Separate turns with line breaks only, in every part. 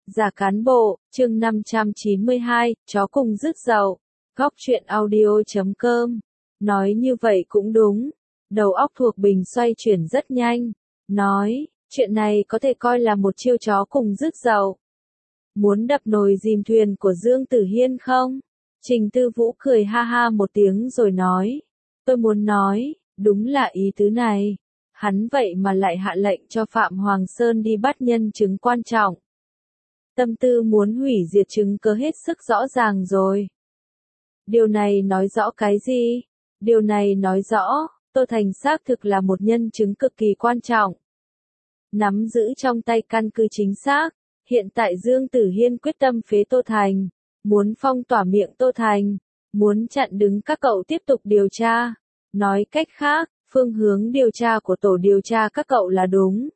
Giả cán bộ, chương 592, chó cùng rước dậu. Góc truyện audio.com. Nói như vậy cũng đúng. Đầu óc Thuộc Bình xoay chuyển rất nhanh. Nói, chuyện này có thể coi là một chiêu chó cùng rước dậu. Muốn đập nồi dìm thuyền của Dương Tử Hiên không? Trình Tư Vũ cười ha ha một tiếng rồi nói. Tôi muốn nói, đúng là ý tứ này. Hắn vậy mà lại hạ lệnh cho Phạm Hoàng Sơn đi bắt nhân chứng quan trọng. Tâm tư muốn hủy diệt chứng cứ hết sức rõ ràng rồi. Điều này nói rõ cái gì? Điều này nói rõ, Tô Thành xác thực là một nhân chứng cực kỳ quan trọng. Nắm giữ trong tay căn cứ chính xác, hiện tại Dương Tử Hiên quyết tâm phế Tô Thành, muốn phong tỏa miệng Tô Thành, muốn chặn đứng các cậu tiếp tục điều tra. Nói cách khác, phương hướng điều tra của tổ điều tra các cậu là đúng.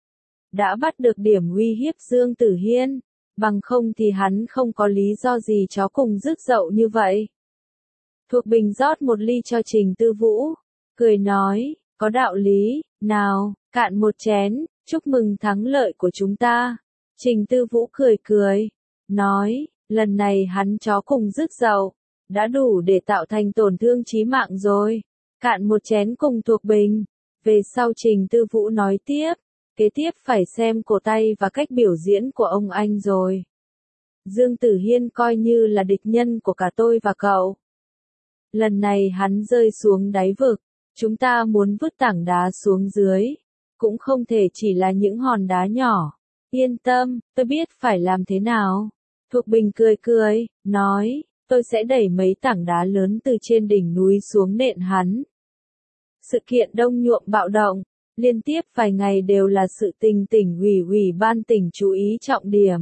Đã bắt được điểm uy hiếp Dương Tử Hiên, bằng không thì hắn không có lý do gì chó cùng rước dậu như vậy. Thuộc Bình rót một ly cho Trình Tư Vũ, cười nói, có đạo lý, nào, cạn một chén, chúc mừng thắng lợi của chúng ta. Trình Tư Vũ cười cười, nói, lần này hắn chó cùng rước dậu, đã đủ để tạo thành tổn thương chí mạng rồi. Cạn một chén cùng Thuộc Bình. Về sau Trình Tư Vũ nói tiếp, kế tiếp phải xem cổ tay và cách biểu diễn của ông anh rồi. Dương Tử Hiên coi như là địch nhân của cả tôi và cậu. Lần này hắn rơi xuống đáy vực, chúng ta muốn vứt tảng đá xuống dưới, cũng không thể chỉ là những hòn đá nhỏ. Yên tâm, tôi biết phải làm thế nào. Thuộc Bình cười cười, nói, tôi sẽ đẩy mấy tảng đá lớn từ trên đỉnh núi xuống nện hắn. Sự kiện Đông Nhuộm bạo động, liên tiếp vài ngày đều là sự tình tỉnh ủy ban tỉnh chú ý trọng điểm.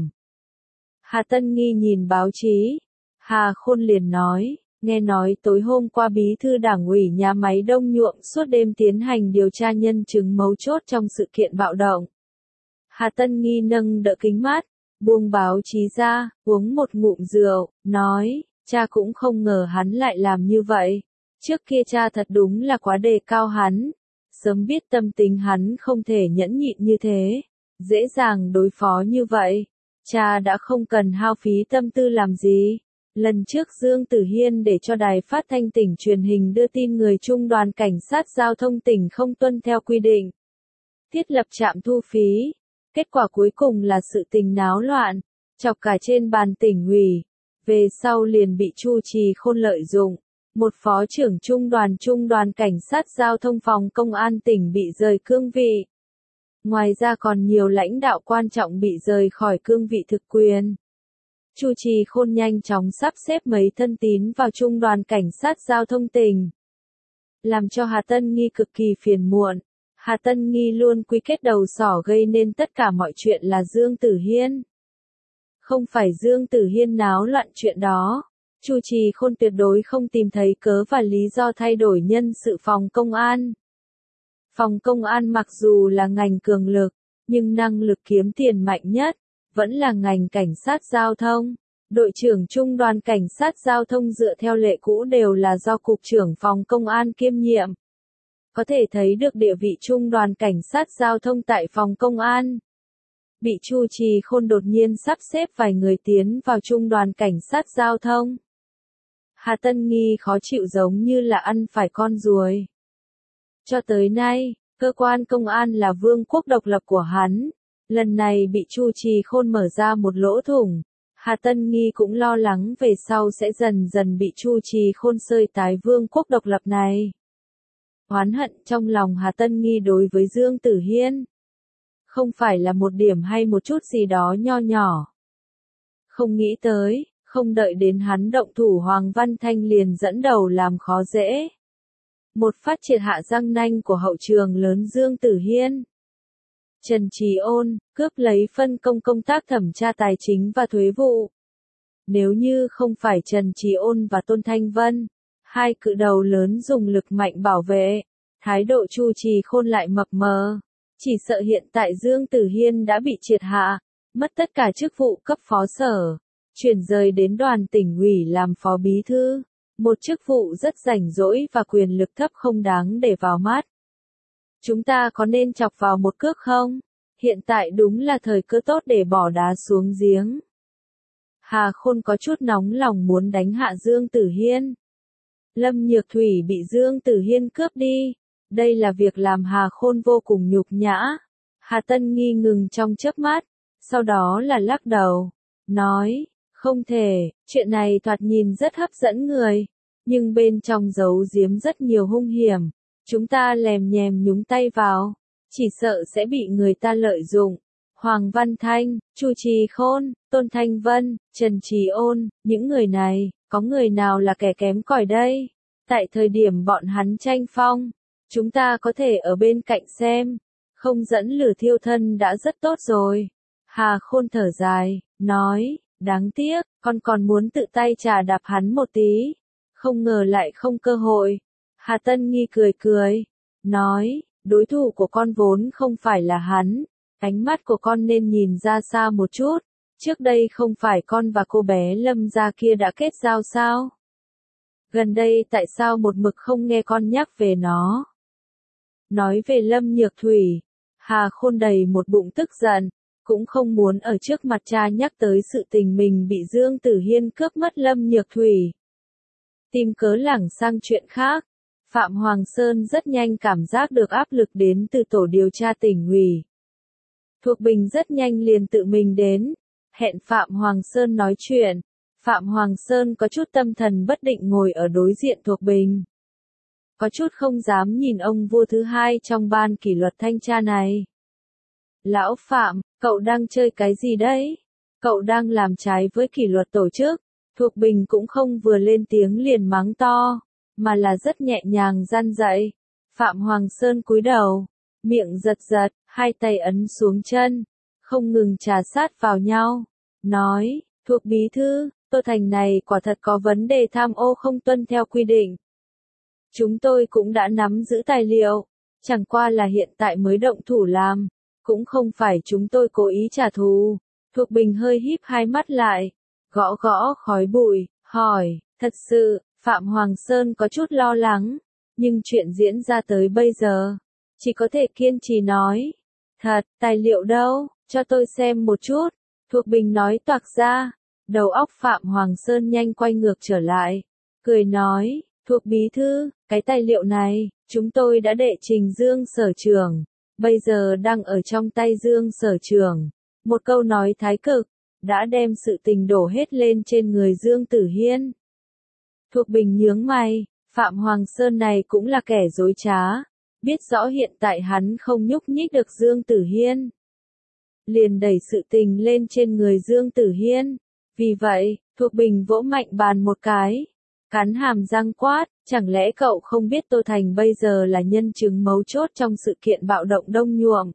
Hà Tân Nghi nhìn báo chí, Hà Khôn liền nói, nghe nói tối hôm qua bí thư đảng ủy nhà máy Đông Nhuộm suốt đêm tiến hành điều tra nhân chứng mấu chốt trong sự kiện bạo động. Hà Tân Nghi nâng đỡ kính mắt, buông báo chí ra, uống một ngụm rượu, nói, cha cũng không ngờ hắn lại làm như vậy. Trước kia cha thật đúng là quá đề cao hắn, sớm biết tâm tính hắn không thể nhẫn nhịn như thế, dễ dàng đối phó như vậy, cha đã không cần hao phí tâm tư làm gì. Lần trước Dương Tử Hiên để cho đài phát thanh tỉnh truyền hình đưa tin người Trung đoàn cảnh sát giao thông tỉnh không tuân theo quy định, thiết lập trạm thu phí, kết quả cuối cùng là sự tình náo loạn, chọc cả trên bàn tỉnh ủy, về sau liền bị Chu Trì Khôn lợi dụng. Một phó trưởng trung đoàn cảnh sát giao thông phòng công an tỉnh bị rời cương vị. Ngoài ra còn nhiều lãnh đạo quan trọng bị rời khỏi cương vị thực quyền. Chu Trì Khôn nhanh chóng sắp xếp mấy thân tín vào trung đoàn cảnh sát giao thông tỉnh. Làm cho Hà Tân Nghi cực kỳ phiền muộn. Hà Tân Nghi luôn quy kết đầu sỏ gây nên tất cả mọi chuyện là Dương Tử Hiên. Không phải Dương Tử Hiên náo loạn chuyện đó. Chu Trì Khôn tuyệt đối không tìm thấy cớ và lý do thay đổi nhân sự phòng công an. Phòng công an mặc dù là ngành cường lực, nhưng năng lực kiếm tiền mạnh nhất, vẫn là ngành cảnh sát giao thông. Đội trưởng trung đoàn cảnh sát giao thông dựa theo lệ cũ đều là do cục trưởng phòng công an kiêm nhiệm. Có thể thấy được địa vị trung đoàn cảnh sát giao thông tại phòng công an. Bị Chu Trì Khôn đột nhiên sắp xếp vài người tiến vào trung đoàn cảnh sát giao thông. Hà Tân Nghi khó chịu giống như là ăn phải con ruồi. Cho tới nay, cơ quan công an là vương quốc độc lập của hắn. Lần này bị Chu Trì Khôn mở ra một lỗ thủng. Hà Tân Nghi cũng lo lắng về sau sẽ dần dần bị Chu Trì Khôn xơi tái vương quốc độc lập này. Oán hận trong lòng Hà Tân Nghi đối với Dương Tử Hiên. Không phải là một điểm hay một chút gì đó nho nhỏ. Không nghĩ tới. Không đợi đến hắn động thủ Hoàng Văn Thanh liền dẫn đầu làm khó dễ. Một phát triệt hạ răng nanh của hậu trường lớn Dương Tử Hiên. Trần Trí Ôn, cướp lấy phân công công tác thẩm tra tài chính và thuế vụ. Nếu như không phải Trần Trí Ôn và Tôn Thanh Vân, hai cự đầu lớn dùng lực mạnh bảo vệ, thái độ Chu Trì Khôn lại mập mờ. Chỉ sợ hiện tại Dương Tử Hiên đã bị triệt hạ, mất tất cả chức vụ cấp phó sở. Chuyển rời đến đoàn tỉnh ủy làm phó bí thư, một chức vụ rất rảnh rỗi và quyền lực thấp không đáng để vào mắt. Chúng ta có nên chọc vào một cước không? Hiện tại đúng là thời cơ tốt để bỏ đá xuống giếng. Hà Khôn có chút nóng lòng muốn đánh hạ Dương Tử Hiên. Lâm Nhược Thủy bị Dương Tử Hiên cướp đi. Đây là việc làm Hà Khôn vô cùng nhục nhã. Hà Tân Nghi ngừng trong chớp mắt, sau đó là lắc đầu, nói, không thể, chuyện này thoạt nhìn rất hấp dẫn người, nhưng bên trong giấu giếm rất nhiều hung hiểm. Chúng ta lèm nhèm nhúng tay vào, chỉ sợ sẽ bị người ta lợi dụng. Hoàng Văn Thanh, Chu Trì Khôn, Tôn Thanh Vân, Trần Trì Ôn, những người này, có người nào là kẻ kém cỏi đây? Tại thời điểm bọn hắn tranh phong, chúng ta có thể ở bên cạnh xem, không dẫn lửa thiêu thân đã rất tốt rồi. Hà Khôn thở dài, nói, đáng tiếc, con còn muốn tự tay chà đạp hắn một tí, không ngờ lại không cơ hội. Hà Tân Nghi cười cười, nói, đối thủ của con vốn không phải là hắn, ánh mắt của con nên nhìn ra xa một chút, trước đây không phải con và cô bé Lâm gia kia đã kết giao sao? Gần đây tại sao một mực không nghe con nhắc về nó? Nói về Lâm Nhược Thủy, Hà Khôn đầy một bụng tức giận, cũng không muốn ở trước mặt cha nhắc tới sự tình mình bị Dương Tử Hiên cướp mất Lâm Nhược Thủy. Tìm cớ lảng sang chuyện khác, Phạm Hoàng Sơn rất nhanh cảm giác được áp lực đến từ tổ điều tra tỉnh ủy. Thuộc Bình rất nhanh liền tự mình đến, hẹn Phạm Hoàng Sơn nói chuyện. Phạm Hoàng Sơn có chút tâm thần bất định ngồi ở đối diện Thuộc Bình. Có chút không dám nhìn ông vua thứ hai trong ban kỷ luật thanh tra này. Lão Phạm, cậu đang chơi cái gì đấy? Cậu đang làm trái với kỷ luật tổ chức. Thuộc Bình cũng không vừa lên tiếng liền mắng to, mà là rất nhẹ nhàng gian dạy. Phạm Hoàng Sơn cúi đầu, miệng giật giật, hai tay ấn xuống chân, không ngừng trà sát vào nhau, nói, Thuộc bí thư, Tô Thành này quả thật có vấn đề tham ô không tuân theo quy định. Chúng tôi cũng đã nắm giữ tài liệu, chẳng qua là hiện tại mới động thủ làm, cũng không phải chúng tôi cố ý trả thù. Thuộc Bình hơi híp hai mắt lại, gõ gõ khói bụi, hỏi, thật sự, Phạm Hoàng Sơn có chút lo lắng, nhưng chuyện diễn ra tới bây giờ, chỉ có thể kiên trì nói, thật, tài liệu đâu, cho tôi xem một chút. Thuộc Bình nói toạc ra, đầu óc Phạm Hoàng Sơn nhanh quay ngược trở lại, cười nói, Thuộc bí thư, cái tài liệu này, chúng tôi đã đệ trình Dương sở trưởng, bây giờ đang ở trong tay Dương sở trưởng. Một câu nói thái cực, đã đem sự tình đổ hết lên trên người Dương Tử Hiên. Thuộc Bình nhướng mày, Phạm Hoàng Sơn này cũng là kẻ dối trá, biết rõ hiện tại hắn không nhúc nhích được Dương Tử Hiên. Liền đẩy sự tình lên trên người Dương Tử Hiên. Vì vậy, Thuộc Bình vỗ mạnh bàn một cái, cắn hàm răng quát, chẳng lẽ cậu không biết Tô Thành bây giờ là nhân chứng mấu chốt trong sự kiện bạo động Đông Nhuộm?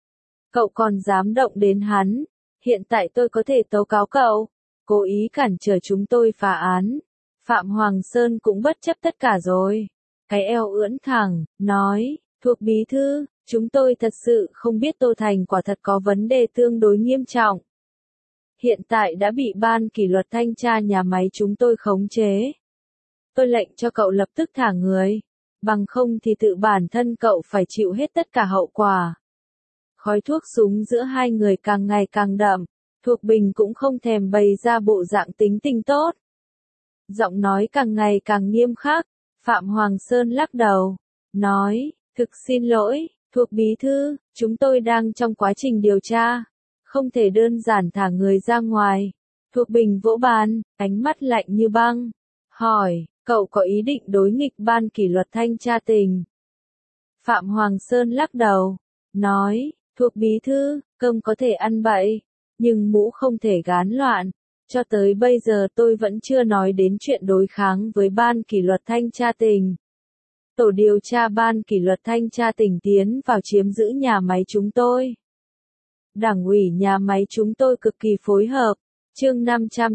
Cậu còn dám động đến hắn, hiện tại tôi có thể tố cáo cậu, cố ý cản trở chúng tôi phá án. Phạm Hoàng Sơn cũng bất chấp tất cả rồi, cái eo ưỡn thẳng, nói, Thuộc bí thư, chúng tôi thật sự không biết Tô Thành quả thật có vấn đề tương đối nghiêm trọng. Hiện tại đã bị ban kỷ luật thanh tra nhà máy chúng tôi khống chế. Tôi lệnh cho cậu lập tức thả người, bằng không thì tự bản thân cậu phải chịu hết tất cả hậu quả. Khói thuốc súng giữa hai người càng ngày càng đậm, Thuộc Bình cũng không thèm bày ra bộ dạng tính tình tốt. Giọng nói càng ngày càng nghiêm khắc, Phạm Hoàng Sơn lắc đầu, nói, thực xin lỗi, Thuộc bí thư, chúng tôi đang trong quá trình điều tra, không thể đơn giản thả người ra ngoài. Thuộc Bình vỗ bàn, ánh mắt lạnh như băng, hỏi, cậu có ý định đối nghịch ban kỷ luật thanh tra tỉnh? Phạm Hoàng Sơn lắc đầu, nói, Thuộc bí thư, cơm có thể ăn bậy, nhưng mũ không thể gán loạn. Cho tới bây giờ tôi vẫn chưa nói đến chuyện đối kháng với ban kỷ luật thanh tra tỉnh. Tổ điều tra ban kỷ luật thanh tra tỉnh tiến vào chiếm giữ nhà máy chúng tôi. Đảng ủy nhà máy chúng tôi cực kỳ phối hợp. Chương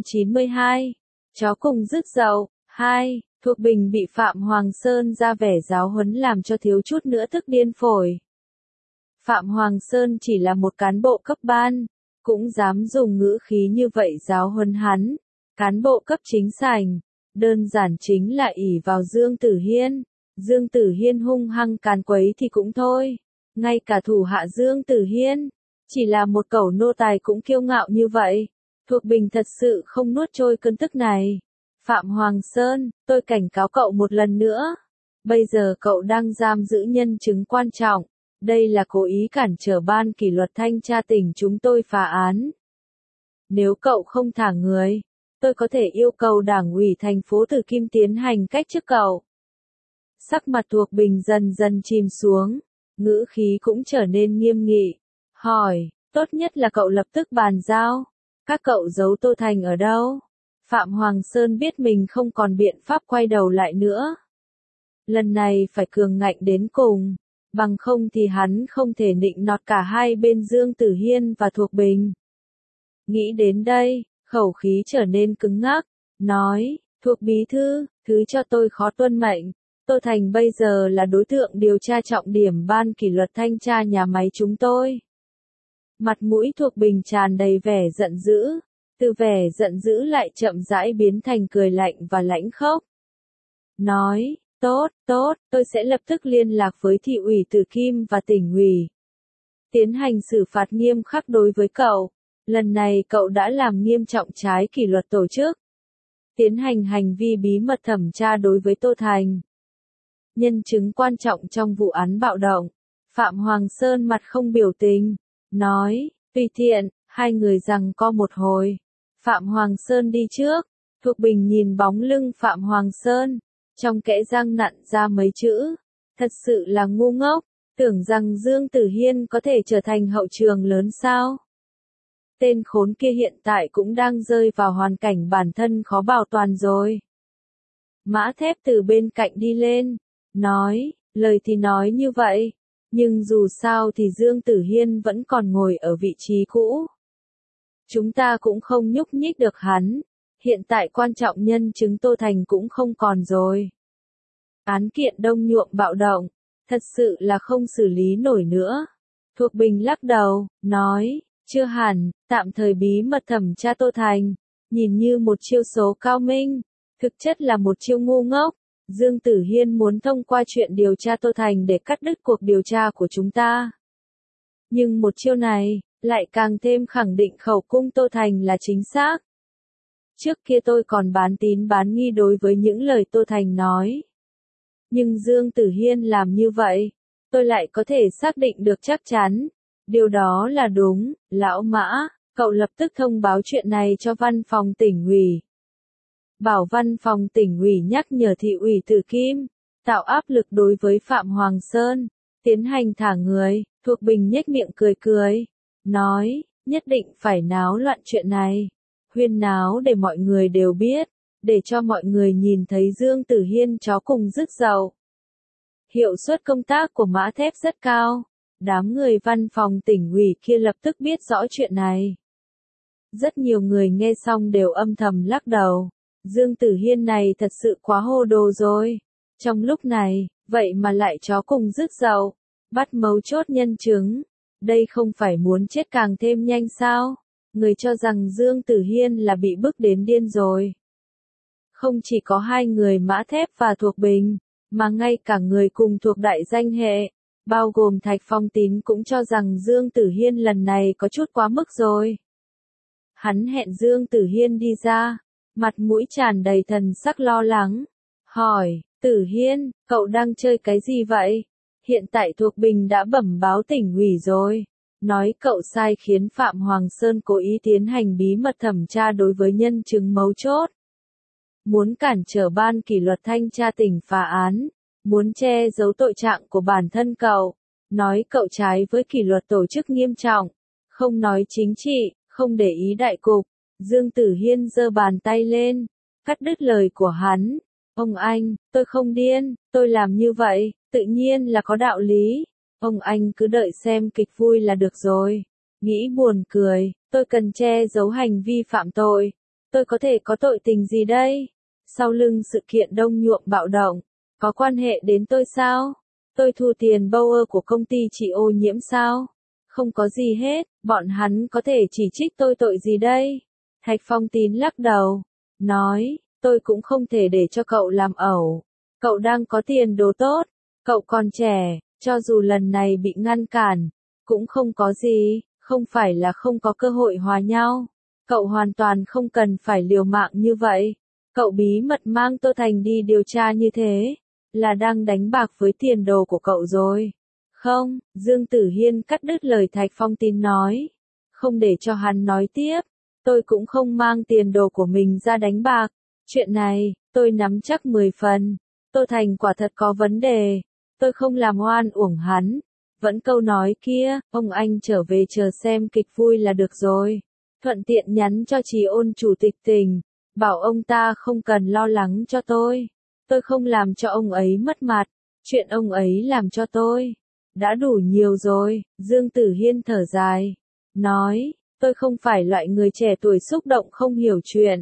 592. Chó cùng rứt dậu. 2. Thuộc Bình bị Phạm Hoàng Sơn ra vẻ giáo huấn làm cho thiếu chút nữa tức điên phổi. Phạm Hoàng Sơn chỉ là một cán bộ cấp ban, cũng dám dùng ngữ khí như vậy giáo huấn hắn. Cán bộ cấp chính sảnh, đơn giản chính là ỷ vào Dương Tử Hiên. Dương Tử Hiên hung hăng càn quấy thì cũng thôi, ngay cả thủ hạ Dương Tử Hiên, Chỉ là một cẩu nô tài cũng kiêu ngạo như vậy. Thuộc Bình thật sự không nuốt trôi cơn tức này. Phạm Hoàng Sơn, tôi cảnh cáo cậu một lần nữa. Bây giờ cậu đang giam giữ nhân chứng quan trọng. Đây là cố ý cản trở ban kỷ luật thanh tra tỉnh chúng tôi phá án. Nếu cậu không thả người, tôi có thể yêu cầu Đảng ủy thành phố Từ Kim tiến hành cách chức cậu. Sắc mặt Thuộc Bình dần dần chìm xuống, ngữ khí cũng trở nên nghiêm nghị. Hỏi, tốt nhất là cậu lập tức bàn giao. Các cậu giấu Tô Thành ở đâu? Phạm Hoàng Sơn biết mình không còn biện pháp quay đầu lại nữa. Lần này phải cường ngạnh đến cùng, bằng không thì hắn không thể nịnh nọt cả hai bên Dương Tử Hiên và Thuộc Bình. Nghĩ đến đây, khẩu khí trở nên cứng ngắc, nói, Thuộc bí thư, thứ cho tôi khó tuân mệnh. Tô Thành bây giờ là đối tượng điều tra trọng điểm ban kỷ luật thanh tra nhà máy chúng tôi. Mặt mũi Thuộc Bình tràn đầy vẻ giận dữ, từ vẻ giận dữ lại chậm rãi biến thành cười lạnh và lãnh khốc. Nói, tốt, tôi sẽ lập tức liên lạc với thị ủy Từ Kim và tỉnh ủy. Tiến hành xử phạt nghiêm khắc đối với cậu. Lần này cậu đã làm nghiêm trọng trái kỷ luật tổ chức. Tiến hành hành vi bí mật thẩm tra đối với Tô Thành. Nhân chứng quan trọng trong vụ án bạo động. Phạm Hoàng Sơn mặt không biểu tình. Nói, tùy tiện, hai người giằng co một hồi. Phạm Hoàng Sơn đi trước. Thuộc Bình nhìn bóng lưng Phạm Hoàng Sơn. Trong kẽ răng nặn ra mấy chữ. Thật sự là ngu ngốc. Tưởng rằng Dương Tử Hiên có thể trở thành hậu trường lớn sao? Tên khốn kia hiện tại cũng đang rơi vào hoàn cảnh bản thân khó bảo toàn rồi. Mã Thép từ bên cạnh đi lên. Nói, lời thì nói như vậy. Nhưng dù sao thì Dương Tử Hiên vẫn còn ngồi ở vị trí cũ. Chúng ta cũng không nhúc nhích được hắn. Hiện tại quan trọng nhân chứng Tô Thành cũng không còn rồi. Án kiện Đông Nhuộm bạo động. Thật sự là không xử lý nổi nữa. Thuộc Bình lắc đầu, nói, chưa hẳn, tạm thời bí mật thẩm tra Tô Thành. Nhìn như một chiêu số cao minh. Thực chất là một chiêu ngu ngốc. Dương Tử Hiên muốn thông qua chuyện điều tra Tô Thành để cắt đứt cuộc điều tra của chúng ta. Nhưng một chiêu này, lại càng thêm khẳng định khẩu cung Tô Thành là chính xác. Trước kia tôi còn bán tín bán nghi đối với những lời Tô Thành nói. Nhưng Dương Tử Hiên làm như vậy, tôi lại có thể xác định được chắc chắn. Điều đó là đúng, lão Mã, cậu lập tức thông báo chuyện này cho văn phòng tỉnh ủy. Bảo văn phòng tỉnh ủy nhắc nhở thị ủy Từ Kim, tạo áp lực đối với Phạm Hoàng Sơn, tiến hành thả người. Thuộc Bình nhếch miệng cười cười, nói, nhất định phải náo loạn chuyện này. Huyên náo để mọi người đều biết, để cho mọi người nhìn thấy Dương Tử Hiên chó cùng rứt dậu. Hiệu suất công tác của Mã Thép rất cao. Đám người văn phòng tỉnh ủy kia lập tức biết rõ chuyện này. Rất nhiều người nghe xong đều âm thầm lắc đầu. Dương Tử Hiên này thật sự quá hồ đồ rồi. Trong lúc này, vậy mà lại chó cùng rứt dậu. Bắt mấu chốt nhân chứng. Đây không phải muốn chết càng thêm nhanh sao? Người cho rằng Dương Tử Hiên là bị bức đến điên rồi. Không chỉ có hai người Mã Thép và Thuộc Bình, mà ngay cả người cùng thuộc đại danh hệ, bao gồm Thạch Phong Tín cũng cho rằng Dương Tử Hiên lần này có chút quá mức rồi. Hắn hẹn Dương Tử Hiên đi ra, mặt mũi tràn đầy thần sắc lo lắng. Hỏi, Tử Hiên, cậu đang chơi cái gì vậy? Hiện tại Thuộc Bình đã bẩm báo tỉnh ủy rồi. Nói cậu sai khiến Phạm Hoàng Sơn cố ý tiến hành bí mật thẩm tra đối với nhân chứng mấu chốt. Muốn cản trở ban kỷ luật thanh tra tỉnh phá án. Muốn che giấu tội trạng của bản thân cậu. Nói cậu trái với kỷ luật tổ chức nghiêm trọng. Không nói chính trị, không để ý đại cục. Dương Tử Hiên giơ bàn tay lên, cắt đứt lời của hắn. Ông anh, tôi không điên, tôi làm như vậy, tự nhiên là có đạo lý. Ông anh cứ đợi xem kịch vui là được rồi. Nghĩ buồn cười, tôi cần che giấu hành vi phạm tội. Tôi có thể có tội tình gì đây? Sau lưng sự kiện Đông Nhuộm bạo động, có quan hệ đến tôi sao? Tôi thu tiền Bauer của công ty trị ô nhiễm sao? Không có gì hết, bọn hắn có thể chỉ trích tôi tội gì đây? Thạch Phong Tín lắc đầu, nói, tôi cũng không thể để cho cậu làm ẩu. Cậu đang có tiền đồ tốt, cậu còn trẻ, cho dù lần này bị ngăn cản, cũng không có gì, không phải là không có cơ hội hòa nhau. Cậu hoàn toàn không cần phải liều mạng như vậy. Cậu bí mật mang Tô Thành đi điều tra như thế, là đang đánh bạc với tiền đồ của cậu rồi. Không, Dương Tử Hiên cắt đứt lời Thạch Phong Tín nói. Không để cho hắn nói tiếp. Tôi cũng không mang tiền đồ của mình ra đánh bạc. Chuyện này, tôi nắm chắc 10 phần. Tô Thành quả thật có vấn đề. Tôi không làm oan uổng hắn. Vẫn câu nói kia, ông anh trở về chờ xem kịch vui là được rồi. Thuận tiện nhắn cho Trì Ôn chủ tịch tỉnh, bảo ông ta không cần lo lắng cho tôi. Tôi không làm cho ông ấy mất mặt. Chuyện ông ấy làm cho tôi đã đủ nhiều rồi. Dương Tử Hiên thở dài, nói, tôi không phải loại người trẻ tuổi xúc động không hiểu chuyện.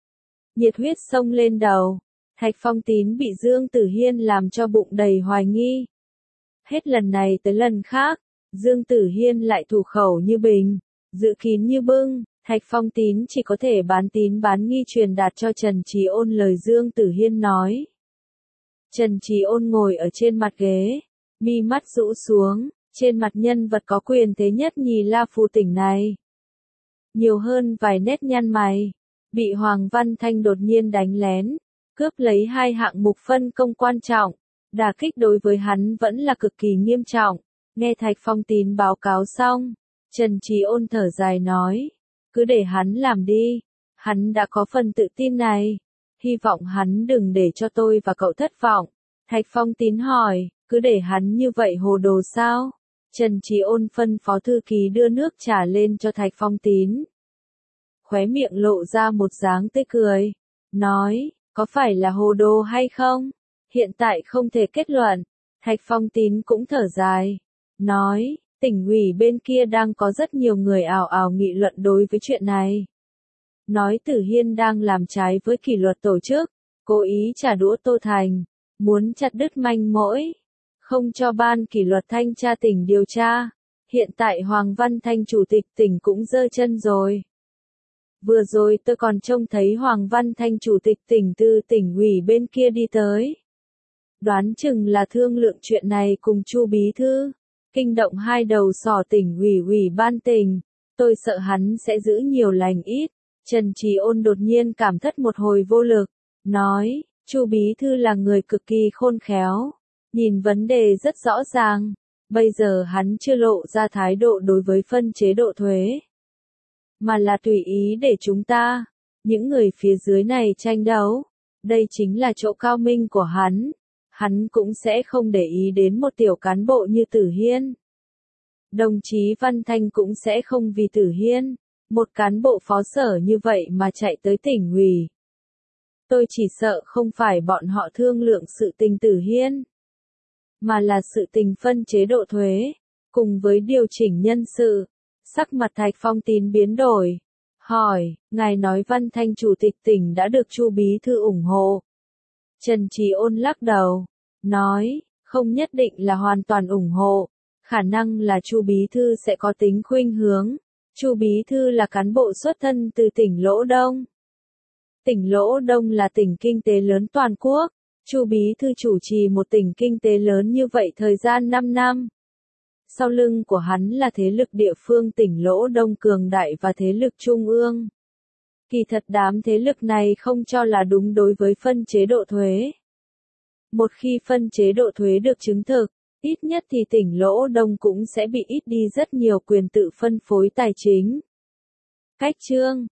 Nhiệt huyết xông lên đầu. Thạch Phong Tín bị Dương Tử Hiên làm cho bụng đầy hoài nghi. Hết lần này tới lần khác, Dương Tử Hiên lại thủ khẩu như bình, giữ kín như bưng. Thạch Phong Tín chỉ có thể bán tín bán nghi truyền đạt cho Trần Trì Ôn lời Dương Tử Hiên nói. Trần Trì Ôn ngồi ở trên mặt ghế, mi mắt rũ xuống, trên mặt nhân vật có quyền thế nhất nhì La Phù tỉnh này. Nhiều hơn vài nét nhăn mày, bị Hoàng Văn Thanh đột nhiên đánh lén, cướp lấy 2 hạng mục phân công quan trọng, đả kích đối với hắn vẫn là cực kỳ nghiêm trọng. Nghe Thạch Phong Tín báo cáo xong, Trần Trì Ôn thở dài nói, cứ để hắn làm đi, hắn đã có phần tự tin này, hy vọng hắn đừng để cho tôi và cậu thất vọng. Thạch Phong Tín hỏi, cứ để hắn như vậy hồ đồ sao? Trần Trì Ôn phân phó thư ký đưa nước trà lên cho Thạch Phong Tín. Khóe miệng lộ ra một dáng tươi cười, nói, có phải là hồ đồ hay không? Hiện tại không thể kết luận. Thạch Phong Tín cũng thở dài, nói, tỉnh ủy bên kia đang có rất nhiều người ào ào nghị luận đối với chuyện này. Nói Tử Hiên đang làm trái với kỷ luật tổ chức, cố ý trả đũa Tô Thành, muốn chặt đứt manh mối, không cho ban kỷ luật thanh tra tỉnh điều tra. Hiện tại Hoàng Văn Thanh chủ tịch tỉnh cũng giơ chân rồi. Vừa rồi tôi còn trông thấy Hoàng Văn Thanh chủ tịch tỉnh từ tỉnh ủy bên kia đi tới. Đoán chừng là thương lượng chuyện này cùng Chu bí thư, kinh động 2 đầu sỏ tỉnh ủy ban tỉnh. Tôi sợ hắn sẽ giữ nhiều lành ít. Trần Trì Ôn đột nhiên cảm thất một hồi vô lực, nói, Chu bí thư là người cực kỳ khôn khéo, nhìn vấn đề rất rõ ràng. Bây giờ hắn chưa lộ ra thái độ đối với phân chế độ thuế, mà là tùy ý để chúng ta, những người phía dưới này tranh đấu. Đây chính là chỗ cao minh của hắn. Hắn cũng sẽ không để ý đến một tiểu cán bộ như Tử Hiên. Đồng chí Văn Thanh cũng sẽ không vì Tử Hiên, một cán bộ phó sở như vậy mà chạy tới tỉnh ủy. Tôi chỉ sợ không phải bọn họ thương lượng sự tình Tử Hiên, mà là sự tình phân chế độ thuế, cùng với điều chỉnh nhân sự. Sắc mặt Thạch Phong Tín biến đổi, hỏi, ngài nói Văn Thanh chủ tịch tỉnh đã được Chu bí thư ủng hộ. Trần Trì Ôn lắc đầu, nói, không nhất định là hoàn toàn ủng hộ, khả năng là Chu bí thư sẽ có tính khuynh hướng. Chu bí thư là cán bộ xuất thân từ tỉnh Lỗ Đông. Tỉnh Lỗ Đông là tỉnh kinh tế lớn toàn quốc. Chu bí thư chủ trì một tỉnh kinh tế lớn như vậy thời gian 5 năm. Sau lưng của hắn là thế lực địa phương tỉnh Lỗ Đông cường đại và thế lực trung ương. Kỳ thật đám thế lực này không cho là đúng đối với phân chế độ thuế. Một khi phân chế độ thuế được chứng thực, ít nhất thì tỉnh Lỗ Đông cũng sẽ bị ít đi rất nhiều quyền tự phân phối tài chính. Cách chương